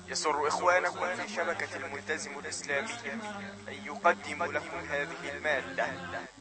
يسر إخوانكم في شبكة الملتزم الإسلامي أن يقدم لكم هذه المادة.